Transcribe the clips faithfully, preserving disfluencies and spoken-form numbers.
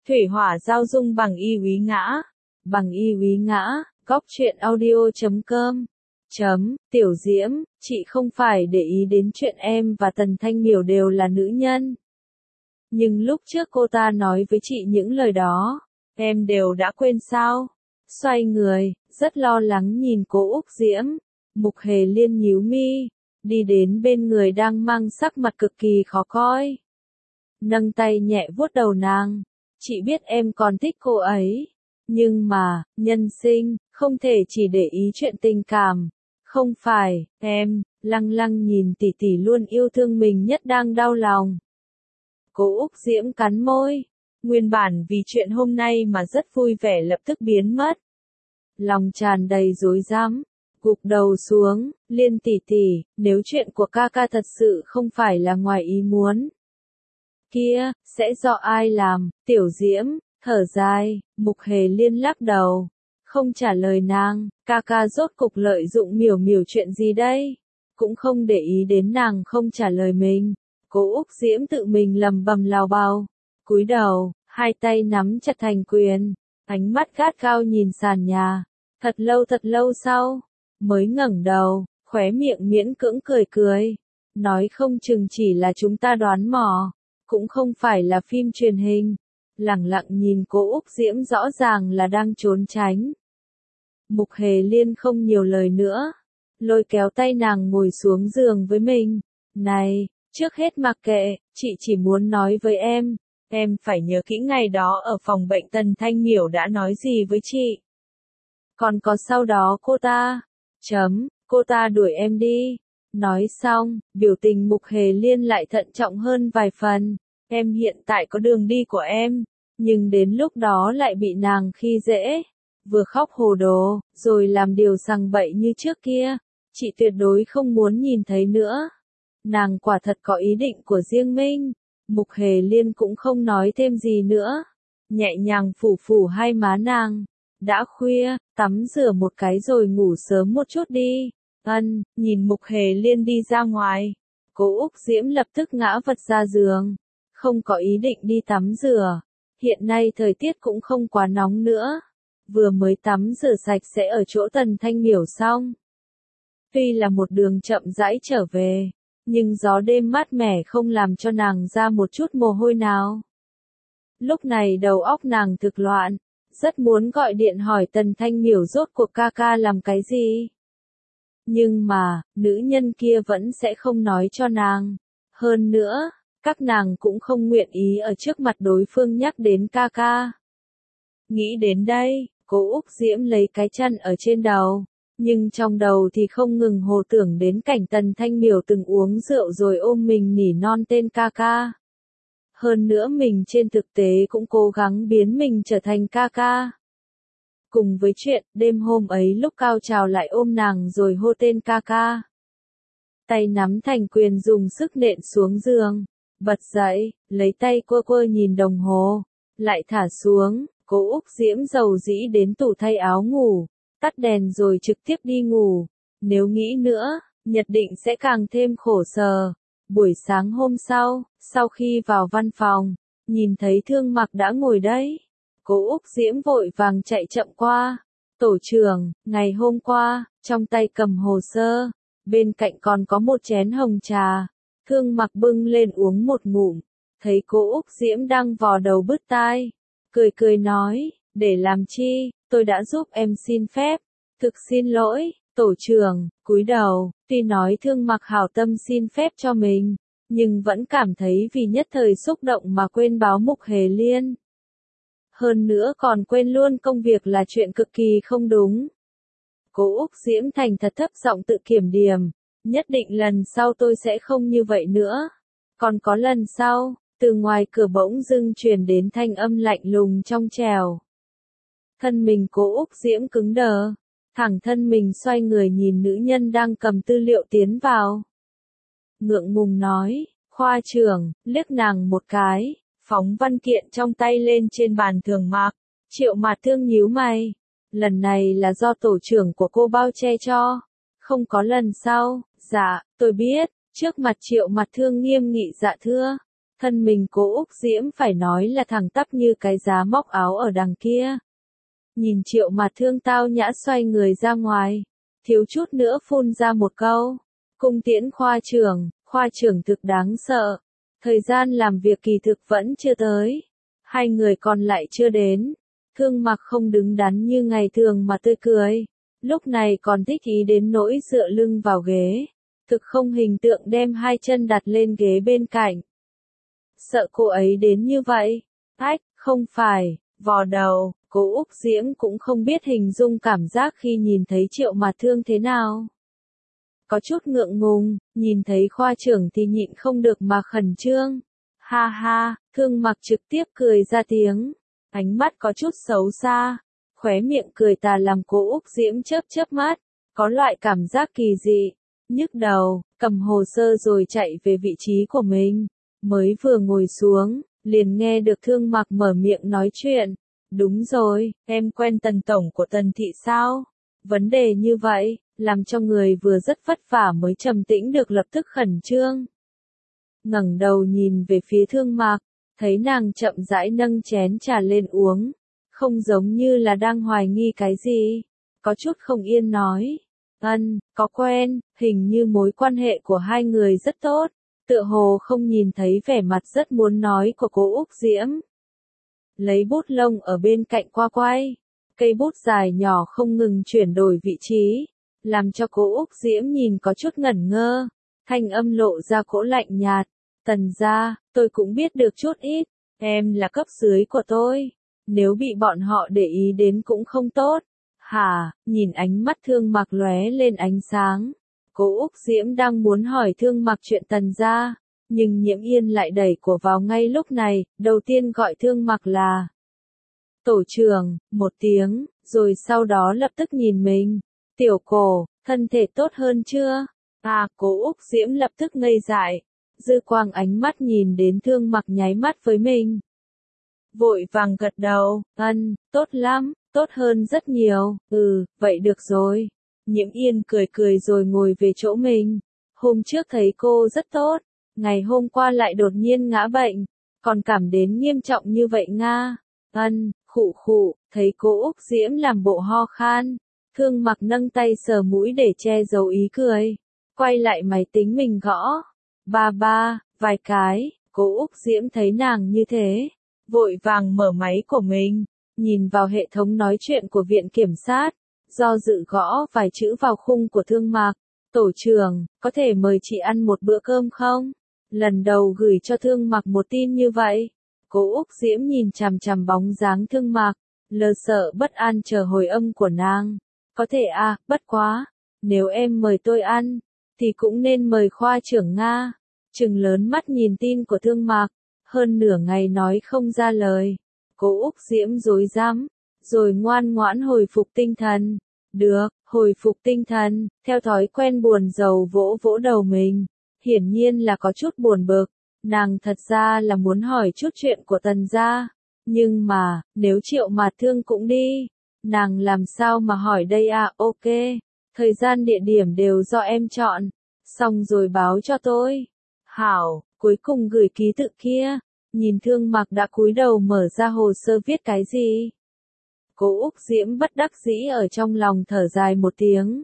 Thủy hỏa giao dung bằng y úy ngã. Bằng y úy ngã, góc truyện audio chấm com. Chấm, Tiểu Diễm, chị không phải để ý đến chuyện em và Tần Thanh Miểu đều là nữ nhân. Nhưng lúc trước cô ta nói với chị những lời đó, em đều đã quên sao? Xoay người, rất lo lắng nhìn cô Úc Diễm. Mục Hề Liên nhíu mi, đi đến bên người đang mang sắc mặt cực kỳ khó coi. Nâng tay nhẹ vuốt đầu nàng. Chị biết em còn thích cô ấy. Nhưng mà, nhân sinh, không thể chỉ để ý chuyện tình cảm. Không phải, em, lăng lăng nhìn tỷ tỷ luôn yêu thương mình nhất đang đau lòng. Cô Úc Diễm cắn môi. Nguyên bản vì chuyện hôm nay mà rất vui vẻ lập tức biến mất. Lòng tràn đầy rối rắm, gục đầu xuống, Liên tỷ tỷ, nếu chuyện của ca ca thật sự không phải là ngoài ý muốn. Kia, sẽ do ai làm? Tiểu Diễm, thở dài, Mục Hề Liên lắc đầu. Không trả lời nàng, ca ca rốt cục lợi dụng Miểu Miểu chuyện gì đây? Cũng không để ý đến nàng không trả lời mình. Cô Úc Diễm tự mình lầm bầm lào bào. Cúi đầu, hai tay nắm chặt thành quyền. Ánh mắt gắt gao nhìn sàn nhà. Thật lâu thật lâu sau, mới ngẩng đầu, khóe miệng miễn cưỡng cười cười. Nói không chừng chỉ là chúng ta đoán mò. Cũng không phải là phim truyền hình. Lẳng lặng nhìn cô Úc Diễm rõ ràng là đang trốn tránh. Mục Hề Liên không nhiều lời nữa. Lôi kéo tay nàng ngồi xuống giường với mình. Này, trước hết mặc kệ, chị chỉ muốn nói với em. Em phải nhớ kỹ ngày đó ở phòng bệnh Tần Thanh Miểu đã nói gì với chị. Còn có sau đó cô ta. Chấm, cô ta đuổi em đi. Nói xong, biểu tình Mục Hề Liên lại thận trọng hơn vài phần. Em hiện tại có đường đi của em, nhưng đến lúc đó lại bị nàng khi dễ. Vừa khóc hồ đồ, rồi làm điều sằng bậy như trước kia. Chị tuyệt đối không muốn nhìn thấy nữa. Nàng quả thật có ý định của riêng mình. Mục Hề Liên cũng không nói thêm gì nữa. Nhẹ nhàng phủ phủ hai má nàng. Đã khuya, tắm rửa một cái rồi ngủ sớm một chút đi. Ân, nhìn Mục Hề Liên đi ra ngoài. Cô Úc Diễm lập tức ngã vật ra giường. Không có ý định đi tắm rửa. Hiện nay thời tiết cũng không quá nóng nữa. Vừa mới tắm rửa sạch sẽ ở chỗ Tần Thanh Miểu xong. Tuy là một đường chậm rãi trở về, nhưng gió đêm mát mẻ không làm cho nàng ra một chút mồ hôi nào. Lúc này đầu óc nàng thực loạn, rất muốn gọi điện hỏi Tần Thanh Miểu rốt cuộc ca ca làm cái gì. Nhưng mà, nữ nhân kia vẫn sẽ không nói cho nàng. Hơn nữa, các nàng cũng không nguyện ý ở trước mặt đối phương nhắc đến ca ca. Nghĩ đến đây, cô Úc Diễm lấy cái chăn ở trên đầu. Nhưng trong đầu thì không ngừng hồ tưởng đến cảnh Tần Thanh Miểu từng uống rượu rồi ôm mình nỉ non tên ca ca. Hơn nữa mình trên thực tế cũng cố gắng biến mình trở thành ca ca. Cùng với chuyện, đêm hôm ấy lúc cao trào lại ôm nàng rồi hô tên ca ca. Tay nắm thành quyền dùng sức nện xuống giường. Bật dậy, lấy tay quơ quơ nhìn đồng hồ. Lại thả xuống, cô Úc Diễm dầu dĩ đến tủ thay áo ngủ. Tắt đèn rồi trực tiếp đi ngủ. Nếu nghĩ nữa, nhất định sẽ càng thêm khổ sở. Buổi sáng hôm sau, sau khi vào văn phòng, nhìn thấy Thương Mặc đã ngồi đấy. Cô Úc Diễm vội vàng chạy chậm qua. Tổ trưởng, ngày hôm qua, trong tay cầm hồ sơ, bên cạnh còn có một chén hồng trà. Thương Mặc bưng lên uống một ngụm, thấy cô Úc Diễm đang vò đầu bứt tai. Cười cười nói, để làm chi, tôi đã giúp em xin phép. Thực xin lỗi, tổ trưởng, cúi đầu, tuy nói Thương Mặc hảo tâm xin phép cho mình, nhưng vẫn cảm thấy vì nhất thời xúc động mà quên báo Mục Hề Liên. Hơn nữa còn quên luôn công việc là chuyện cực kỳ không đúng. Cô Úc Diễm thành thật thấp giọng tự kiểm điểm, nhất định lần sau tôi sẽ không như vậy nữa. Còn có lần sau, từ ngoài cửa bỗng dưng truyền đến thanh âm lạnh lùng trong trẻo. Thân mình cô Úc Diễm cứng đờ, thẳng thân mình xoay người nhìn nữ nhân đang cầm tư liệu tiến vào. Ngượng ngùng nói, khoa trưởng, liếc nàng một cái, phóng văn kiện trong tay lên trên bàn Thường Mặc. Triệu Mạt Thương nhíu mày, lần này là do tổ trưởng của cô bao che cho, không có lần sau. Dạ, tôi biết. Trước mặt Triệu Mạt Thương nghiêm nghị dạ thưa. Thân mình Cố Úc Diễm phải nói là thẳng tắp như cái giá móc áo ở đằng kia. Nhìn Triệu Mạt Thương tao nhã xoay người ra ngoài, thiếu chút nữa phun ra một câu. Cung tiễn khoa trưởng, khoa trưởng thực đáng sợ. Thời gian làm việc kỳ thực vẫn chưa tới. Hai người còn lại chưa đến. Thương Mặc không đứng đắn như ngày thường mà tươi cười. Lúc này còn thích ý đến nỗi dựa lưng vào ghế. Thực không hình tượng đem hai chân đặt lên ghế bên cạnh. Sợ cô ấy đến như vậy. Ách, không phải, vò đầu, Cố Úc Diễm cũng không biết hình dung cảm giác khi nhìn thấy Triệu Mạt Thương thế nào. Có chút ngượng ngùng, nhìn thấy khoa trưởng thì nhịn không được mà khẩn trương. Ha ha, Thương Mặc trực tiếp cười ra tiếng. Ánh mắt có chút xấu xa. Khóe miệng cười tà làm Cố Úc Diễm chớp chớp mắt. Có loại cảm giác kỳ dị. Nhức đầu, cầm hồ sơ rồi chạy về vị trí của mình. Mới vừa ngồi xuống, liền nghe được Thương Mặc mở miệng nói chuyện. Đúng rồi, em quen Tần tổng của Tần thị sao? Vấn đề như vậy, làm cho người vừa rất vất vả mới trầm tĩnh được lập tức khẩn trương. Ngẩng đầu nhìn về phía Thương Mặc, thấy nàng chậm rãi nâng chén trà lên uống, không giống như là đang hoài nghi cái gì, có chút không yên nói. Ân, có quen, hình như mối quan hệ của hai người rất tốt, tựa hồ không nhìn thấy vẻ mặt rất muốn nói của Cố Úc Diễm. Lấy bút lông ở bên cạnh qua quay, cây bút dài nhỏ không ngừng chuyển đổi vị trí, làm cho Cố Úc Diễm nhìn có chút ngẩn ngơ, thanh âm lộ ra cỗ lạnh nhạt. Tần gia, tôi cũng biết được chút ít, em là cấp dưới của tôi, nếu bị bọn họ để ý đến cũng không tốt. Hả, nhìn ánh mắt Thương Mặc lóe lên ánh sáng. Cố Úc Diễm đang muốn hỏi Thương Mặc chuyện Tần gia, nhưng Nhiễm Yên lại đẩy cổ vào ngay lúc này, đầu tiên gọi Thương Mặc là tổ trưởng, một tiếng, rồi sau đó lập tức nhìn mình. Tiểu Cổ, thân thể tốt hơn chưa? À, Cố Úc Diễm lập tức ngây dại, dư quang ánh mắt nhìn đến Thương Mặc nháy mắt với mình. Vội vàng gật đầu, ân, tốt lắm, tốt hơn rất nhiều, ừ, vậy được rồi. Nhiễm Yên cười cười rồi ngồi về chỗ mình. Hôm trước thấy cô rất tốt, ngày hôm qua lại đột nhiên ngã bệnh, còn cảm đến nghiêm trọng như vậy nga. Ân, khụ khụ, thấy Cố Úc Diễm làm bộ ho khan. Thương Mặc nâng tay sờ mũi để che giấu ý cười. Quay lại máy tính mình gõ. Ba ba, vài cái, Cố Úc Diễm thấy nàng như thế. Vội vàng mở máy của mình, nhìn vào hệ thống nói chuyện của viện kiểm sát. Do dự gõ vài chữ vào khung của Thương Mặc. Tổ trưởng, có thể mời chị ăn một bữa cơm không? Lần đầu gửi cho Thương Mặc một tin như vậy. Cố Úc Diễm nhìn chằm chằm bóng dáng Thương Mặc, lờ sợ bất an chờ hồi âm của nàng. Có thể à, bất quá. Nếu em mời tôi ăn, thì cũng nên mời khoa trưởng Nga. Trừng lớn mắt nhìn tin của Thương Mặc, hơn nửa ngày nói không ra lời. Cố Úc Diễm rối rắm, rồi ngoan ngoãn hồi phục tinh thần. Được, hồi phục tinh thần, theo thói quen buồn rầu vỗ vỗ đầu mình. Hiển nhiên là có chút buồn bực, nàng thật ra là muốn hỏi chút chuyện của Tần gia. Nhưng mà, nếu Triệu Mạt Thương cũng đi, nàng làm sao mà hỏi đây à, ok. Thời gian địa điểm đều do em chọn, xong rồi báo cho tôi. Hảo, cuối cùng gửi ký tự kia, nhìn Thương Mặc đã cúi đầu mở ra hồ sơ viết cái gì. Cố Úc Diễm bất đắc dĩ ở trong lòng thở dài một tiếng.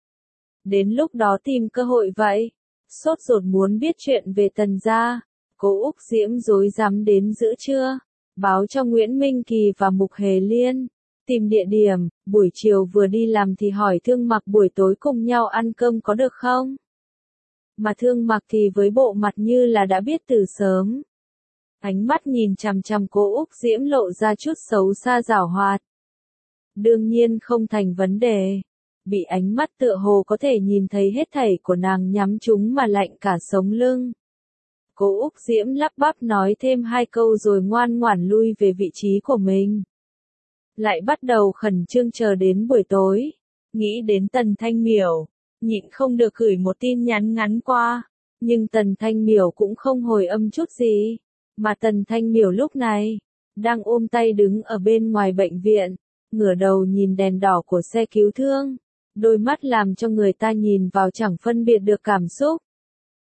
Đến lúc đó tìm cơ hội vậy, sốt ruột muốn biết chuyện về Tần gia. Cố Úc Diễm rối rắm đến giữa trưa, báo cho Nguyễn Minh Kỳ và Mục Hề Liên. Tìm địa điểm, buổi chiều vừa đi làm thì hỏi Thương Mặc buổi tối cùng nhau ăn cơm có được không? Mà Thương Mặc thì với bộ mặt như là đã biết từ sớm. Ánh mắt nhìn chằm chằm Cố Úc Diễm lộ ra chút xấu xa giảo hoạt. Đương nhiên không thành vấn đề. Bị ánh mắt tựa hồ có thể nhìn thấy hết thảy của nàng nhắm chúng mà lạnh cả sống lưng. Cố Úc Diễm lắp bắp nói thêm hai câu rồi ngoan ngoãn lui về vị trí của mình. Lại bắt đầu khẩn trương chờ đến buổi tối. Nghĩ đến Tần Thanh Miểu, nhịn không được gửi một tin nhắn ngắn qua. Nhưng Tần Thanh Miểu cũng không hồi âm chút gì. Mà Tần Thanh Miểu lúc này, đang ôm tay đứng ở bên ngoài bệnh viện, ngửa đầu nhìn đèn đỏ của xe cứu thương. Đôi mắt làm cho người ta nhìn vào chẳng phân biệt được cảm xúc.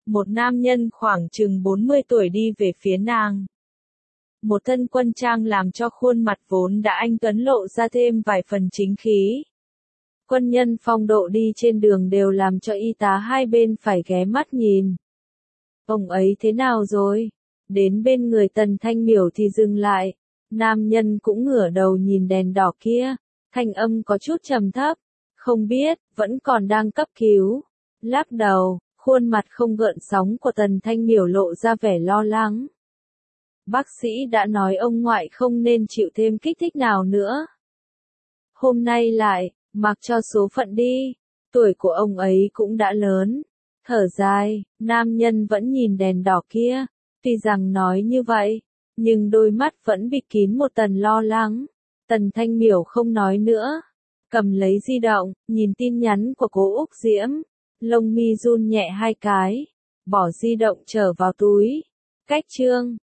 Một nam nhân khoảng chừng bốn mươi tuổi đi về phía nàng. Một thân quân trang làm cho khuôn mặt vốn đã anh tuấn lộ ra thêm vài phần chính khí. Quân nhân phong độ đi trên đường đều làm cho y tá hai bên phải ghé mắt nhìn. Ông ấy thế nào rồi? Đến bên người Tần Thanh Miểu thì dừng lại. Nam nhân cũng ngửa đầu nhìn đèn đỏ kia. Thanh âm có chút trầm thấp. Không biết, vẫn còn đang cấp cứu. Lắc đầu, khuôn mặt không gợn sóng của Tần Thanh Miểu lộ ra vẻ lo lắng. Bác sĩ đã nói ông ngoại không nên chịu thêm kích thích nào nữa. Hôm nay lại, mặc cho số phận đi. Tuổi của ông ấy cũng đã lớn. Thở dài, nam nhân vẫn nhìn đèn đỏ kia. Tuy rằng nói như vậy, nhưng đôi mắt vẫn bịt kín một tầng lo lắng. Tần Thanh Miểu không nói nữa. Cầm lấy di động, nhìn tin nhắn của cố Úc Diễm. Lông mi run nhẹ hai cái. Bỏ di động trở vào túi. Cách chương.